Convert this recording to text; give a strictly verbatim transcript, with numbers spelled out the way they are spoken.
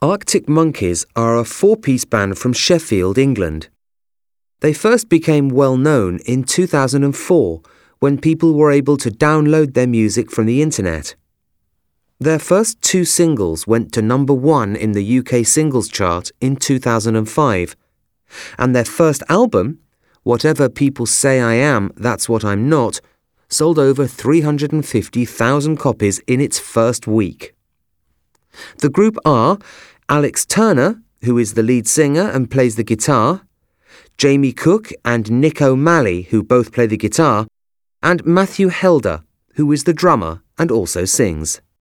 Arctic Monkeys are a four-piece band from Sheffield, England. They first became well known in two thousand four when people were able to download their music from the internet. Their first two singles went to number one in the U K singles chart in two thousand five, and their first album, Whatever People Say I Am, That's What I'm Not, sold over three hundred fifty thousand copies in its first week. The group are Alex Turner, who is the lead singer and plays the guitar, Jamie Cook and Nick O'Malley, who both play the guitar, and Matthew Helder, who is the drummer and also sings.